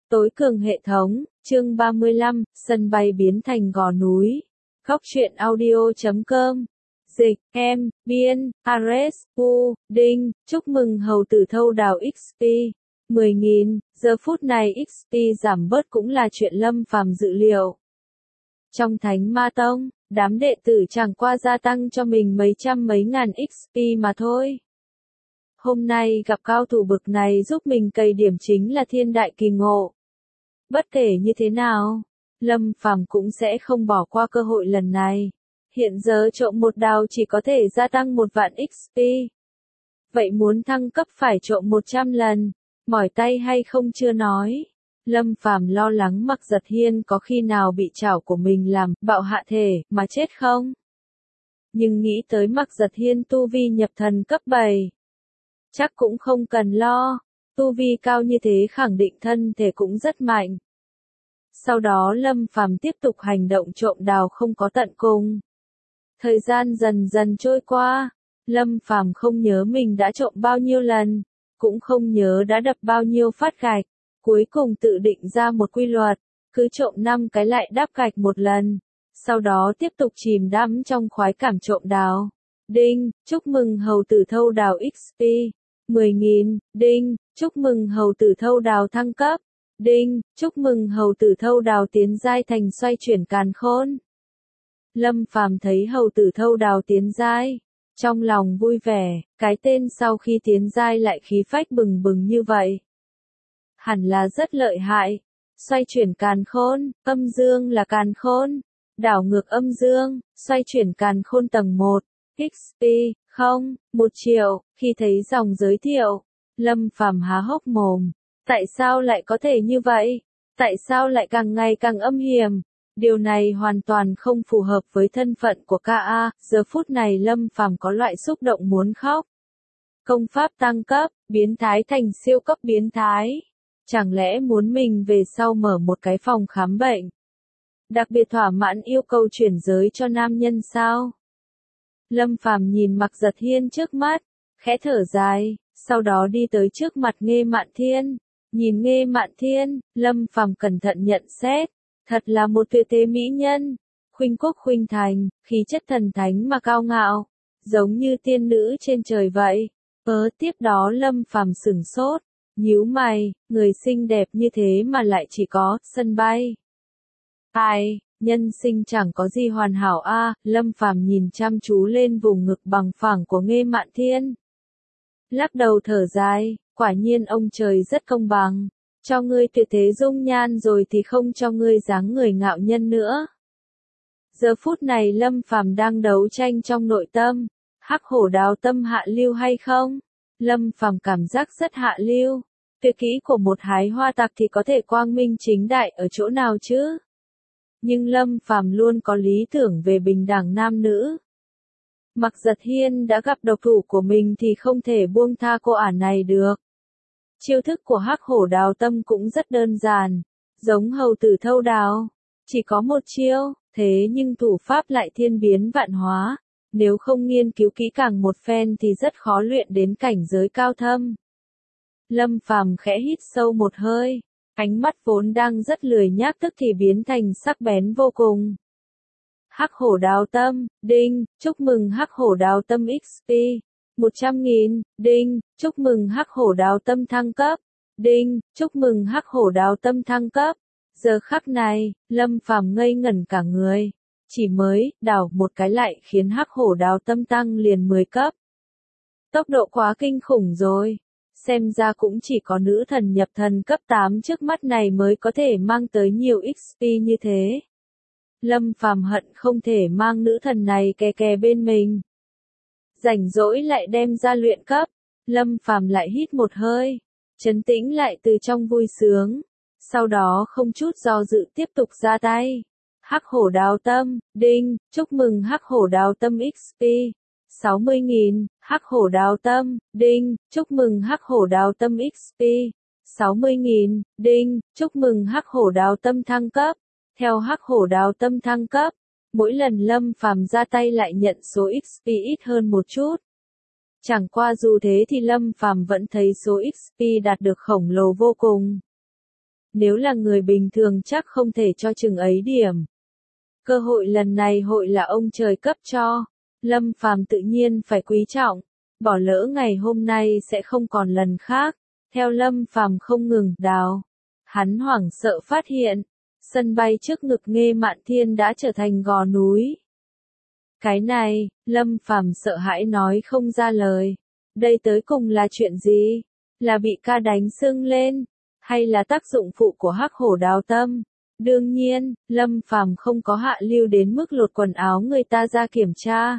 Tối cường hệ thống, chương 35, sân bay biến thành gò núi. Góc truyện audio.com. Dịch, em, biên, Ares, U, Đinh, chúc mừng hầu tử thâu đào XP. 10.000, giờ phút này XP giảm bớt cũng là chuyện Lâm Phàm dự liệu. Trong Thánh Ma Tông, đám đệ tử chẳng qua gia tăng cho mình mấy trăm mấy ngàn XP mà thôi. Hôm nay gặp cao thủ bực này giúp mình cày điểm chính là thiên đại kỳ ngộ. Bất kể như thế nào, Lâm Phàm cũng sẽ không bỏ qua cơ hội lần này. Hiện giờ trộm một đào chỉ có thể gia tăng 1 vạn XP. Vậy muốn thăng cấp phải trộm 100 lần, mỏi tay hay không chưa nói. Lâm Phàm lo lắng Mặc Giật Hiên có khi nào bị chảo của mình làm bạo hạ thể mà chết không. Nhưng nghĩ tới Mặc Giật Hiên tu vi nhập thần cấp 7. Chắc cũng không cần lo, tu vi cao như thế khẳng định thân thể cũng rất mạnh. Sau đó Lâm Phàm tiếp tục hành động trộm đào không có tận cùng. Thời gian dần dần trôi qua, Lâm Phàm không nhớ mình đã trộm bao nhiêu lần, cũng không nhớ đã đập bao nhiêu phát gạch, cuối cùng tự định ra một quy luật, cứ trộm 5 cái lại đáp gạch một lần, sau đó tiếp tục chìm đắm trong khoái cảm trộm đào. Đinh, chúc mừng hầu tử thâu đào XP. 10.000, đinh, chúc mừng hầu tử thâu đào thăng cấp. Đinh, chúc mừng hầu tử thâu đào tiến giai thành xoay chuyển càn khôn. Lâm Phàm thấy hầu tử thâu đào tiến giai, trong lòng vui vẻ, cái tên sau khi tiến giai lại khí phách bừng bừng như vậy. Hẳn là rất lợi hại. Xoay chuyển càn khôn, âm dương là càn khôn, đảo ngược âm dương, xoay chuyển càn khôn tầng 1, XP, 1 triệu, khi thấy dòng giới thiệu, Lâm Phàm há hốc mồm. Tại sao lại có thể như vậy? Tại sao lại càng ngày càng âm hiểm? Điều này hoàn toàn không phù hợp với thân phận của KA, giờ phút này Lâm Phàm có loại xúc động muốn khóc. Công pháp tăng cấp, biến thái thành siêu cấp biến thái. Chẳng lẽ muốn mình về sau mở một cái phòng khám bệnh? Đặc biệt thỏa mãn yêu cầu chuyển giới cho nam nhân sao? Lâm Phàm nhìn Mặc Giật Hiên trước mắt, khẽ thở dài, sau đó đi tới trước mặt Nghê Mạn Thiên. Nhìn Nghê Mạn Thiên, Lâm Phàm cẩn thận nhận xét, thật là một tuyệt thế mỹ nhân, khuynh quốc khuynh thành, khí chất thần thánh mà cao ngạo, giống như tiên nữ trên trời vậy. Tiếp đó Lâm Phàm sửng sốt, nhíu mày, người xinh đẹp như thế mà lại chỉ có sân bay. Ai, nhân sinh chẳng có gì hoàn hảo a. Lâm Phàm nhìn chăm chú lên vùng ngực bằng phẳng của Nghê Mạn Thiên. Lắc đầu thở dài, quả nhiên ông trời rất công bằng, cho ngươi tuyệt thế dung nhan rồi thì không cho ngươi dáng người ngạo nhân nữa. Giờ phút này Lâm Phàm đang đấu tranh trong nội tâm, hắc hổ đào tâm hạ lưu hay không? Lâm Phàm cảm giác rất hạ lưu, tuyệt kỹ của một hái hoa tặc thì có thể quang minh chính đại ở chỗ nào chứ? Nhưng Lâm Phàm luôn có lý tưởng về bình đẳng nam nữ. Mặc Giật Hiên đã gặp độc thủ của mình thì không thể buông tha cô ả này được. Chiêu thức của hắc hổ đào tâm cũng rất đơn giản, giống hầu tử thâu đào, chỉ có một chiêu, thế nhưng thủ pháp lại thiên biến vạn hóa, nếu không nghiên cứu kỹ càng một phen thì rất khó luyện đến cảnh giới cao thâm. Lâm Phàm khẽ hít sâu một hơi, ánh mắt vốn đang rất lười nhác tức thì biến thành sắc bén vô cùng. Hắc hổ đào tâm, đinh, chúc mừng hắc hổ đào tâm XP. 100.000, đinh, chúc mừng hắc hổ đào tâm thăng cấp. Đinh, chúc mừng hắc hổ đào tâm thăng cấp. Giờ khắc này, Lâm Phàm ngây ngẩn cả người. Chỉ mới đào một cái lại khiến hắc hổ đào tâm tăng liền 10 cấp. Tốc độ quá kinh khủng rồi. Xem ra cũng chỉ có nữ thần nhập thần cấp 8 trước mắt này mới có thể mang tới nhiều XP như thế. Lâm Phàm hận không thể mang nữ thần này kè kè bên mình. Rảnh rỗi lại đem ra luyện cấp, Lâm Phàm lại hít một hơi, trấn tĩnh lại từ trong vui sướng, sau đó không chút do dự tiếp tục ra tay. Hắc hổ đào tâm, đinh, chúc mừng hắc hổ đào tâm XP. 60.000, hắc hổ đào tâm, đinh, chúc mừng hắc hổ đào tâm XP. 60.000, đinh, chúc mừng hắc hổ đào tâm thăng cấp. Theo hắc hổ đào tâm thăng cấp, mỗi lần Lâm Phàm ra tay lại nhận số XP ít hơn một chút. Chẳng qua dù thế thì Lâm Phàm vẫn thấy số XP đạt được khổng lồ vô cùng. Nếu là người bình thường chắc không thể cho chừng ấy điểm. Cơ hội lần này hội là ông trời cấp cho. Lâm Phàm tự nhiên phải quý trọng. Bỏ lỡ ngày hôm nay sẽ không còn lần khác. Theo Lâm Phàm không ngừng đào. Hắn hoảng sợ phát hiện. Sân bay trước ngực Nghê Mạn Thiên đã trở thành gò núi. Cái này, Lâm Phàm sợ hãi nói không ra lời. Đây tới cùng là chuyện gì? Là bị ca đánh sưng lên? Hay là tác dụng phụ của hắc hổ đào tâm? Đương nhiên, Lâm Phàm không có hạ lưu đến mức lột quần áo người ta ra kiểm tra.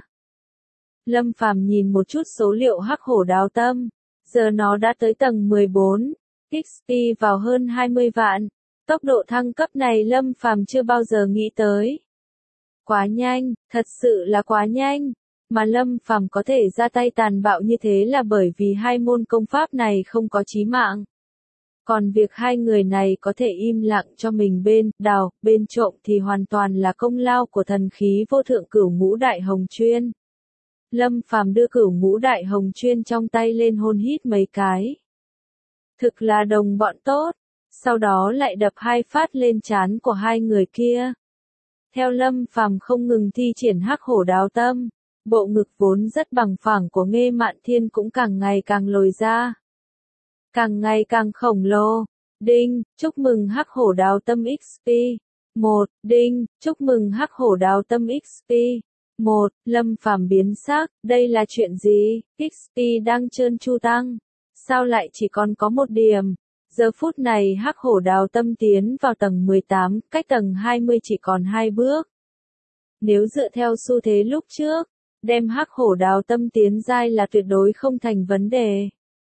Lâm Phàm nhìn một chút số liệu hắc hổ đào tâm. Giờ nó đã tới tầng 14. XP vào hơn 20 vạn. Tốc độ thăng cấp này Lâm Phàm chưa bao giờ nghĩ tới. Quá nhanh, thật sự là quá nhanh. Mà Lâm Phàm có thể ra tay tàn bạo như thế là bởi vì hai môn công pháp này không có chí mạng. Còn việc hai người này có thể im lặng cho mình bên đào, bên trộm thì hoàn toàn là công lao của thần khí vô thượng Cửu Ngũ Đại Hồng Chuyên. Lâm Phàm đưa Cửu Ngũ Đại Hồng Chuyên trong tay lên hôn hít mấy cái. Thực là đồng bọn tốt. Sau đó lại đập hai phát lên trán của hai người kia. Theo Lâm Phàm không ngừng thi triển hắc hổ đào tâm, bộ ngực vốn rất bằng phẳng của Nghê Mạn Thiên cũng càng ngày càng lồi ra. Càng ngày càng khổng lồ. Đinh, chúc mừng hắc hổ đào tâm XP. 1. Đinh, chúc mừng hắc hổ đào tâm XP. 1. Lâm Phàm biến sắc, đây là chuyện gì? XP đang trơn tru tăng. Sao lại chỉ còn có một điểm? Giờ phút này hắc hổ đào tâm tiến vào tầng 18, cách tầng 20 chỉ còn 2 bước. Nếu dựa theo xu thế lúc trước, đem hắc hổ đào tâm tiến giai là tuyệt đối không thành vấn đề.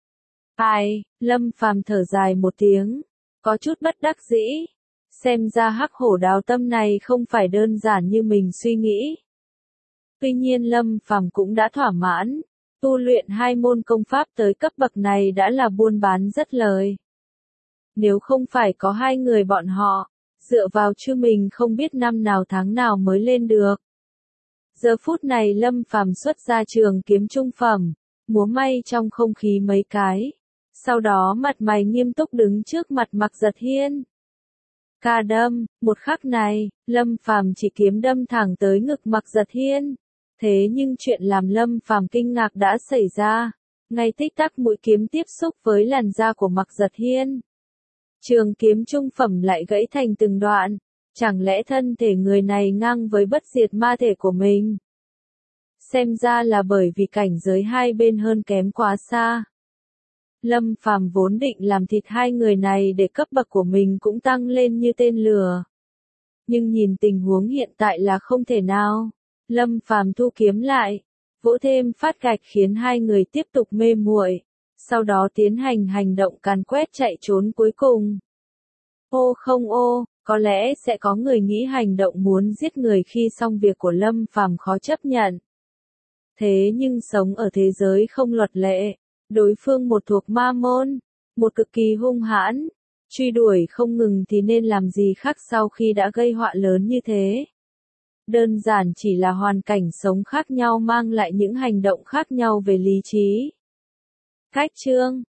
Ai, Lâm Phàm thở dài một tiếng, có chút bất đắc dĩ. Xem ra hắc hổ đào tâm này không phải đơn giản như mình suy nghĩ. Tuy nhiên Lâm Phàm cũng đã thỏa mãn, tu luyện hai môn công pháp tới cấp bậc này đã là buôn bán rất lời. Nếu không phải có hai người bọn họ, dựa vào chứ mình không biết năm nào tháng nào mới lên được. Giờ phút này Lâm Phàm xuất ra trường kiếm trung phẩm, múa may trong không khí mấy cái. Sau đó mặt mày nghiêm túc đứng trước mặt Mạc Giật Hiên. Ca đâm, một khắc này, Lâm Phàm chỉ kiếm đâm thẳng tới ngực Mạc Giật Hiên. Thế nhưng chuyện làm Lâm Phàm kinh ngạc đã xảy ra. Ngay tích tắc mũi kiếm tiếp xúc với làn da của Mạc Giật Hiên. Trường kiếm trung phẩm lại gãy thành từng đoạn. Chẳng lẽ thân thể người này ngang với bất diệt ma thể của mình? Xem ra là bởi vì cảnh giới hai bên hơn kém quá xa. Lâm Phàm vốn định làm thịt hai người này để cấp bậc của mình cũng tăng lên như tên lửa. Nhưng nhìn tình huống hiện tại là không thể nào. Lâm Phàm thu kiếm lại, vỗ thêm phát gạch khiến hai người tiếp tục mê muội. Sau đó tiến hành hành động càn quét chạy trốn cuối cùng. Ô không ô, có lẽ sẽ có người nghĩ hành động muốn giết người khi xong việc của Lâm Phàm khó chấp nhận. Thế nhưng sống ở thế giới không luật lệ, đối phương một thuộc ma môn, một cực kỳ hung hãn, truy đuổi không ngừng thì nên làm gì khác sau khi đã gây họa lớn như thế. Đơn giản chỉ là hoàn cảnh sống khác nhau mang lại những hành động khác nhau về lý trí. Cách chương